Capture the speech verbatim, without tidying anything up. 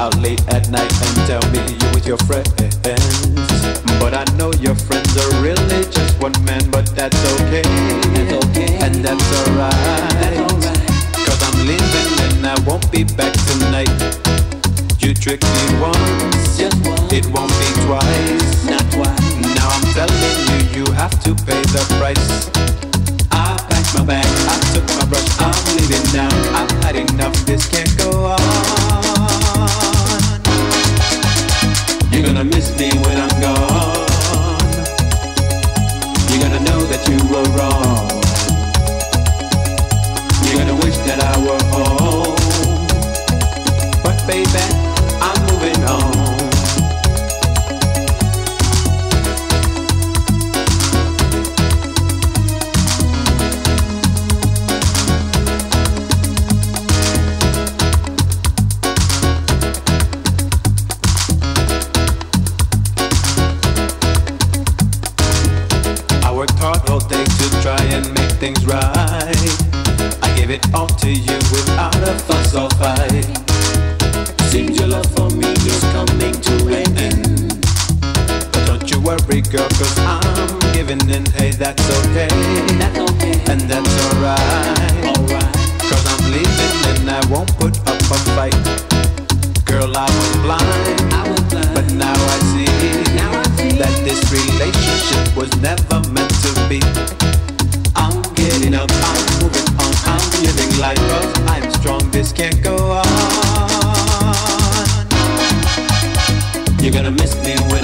out late at night and tell me you with your friends. But I know your friends are really just one man, but that's okay. That's okay. And that's alright. That's alright. Cause I'm leaving and I won't be back tonight. You tricked me once, just once. It won't be twice. Not twice. Now I'm telling you, you have to pay the price. I packed my bag, I took my brush, I'm leaving now. I've had enough, this can't go on. You're gonna miss me when I'm gone. You're gonna know that you were wrong. You're gonna wish that I were home. But baby, I'm moving on. Things right. I give it all to you without a fuss or fight. Seems your love for me is coming to an end. But don't you worry, girl, cause I'm giving in. Hey, that's okay. That's okay. And that's alright. Alright. Cause I'm leaving and I won't put up a fight. Girl, I was blind, I was blind. But now I see, now I see that this relationship was never meant to be. Getting up, I'm moving on, I'm living life, cause I'm strong, this can't go on. You're gonna miss me when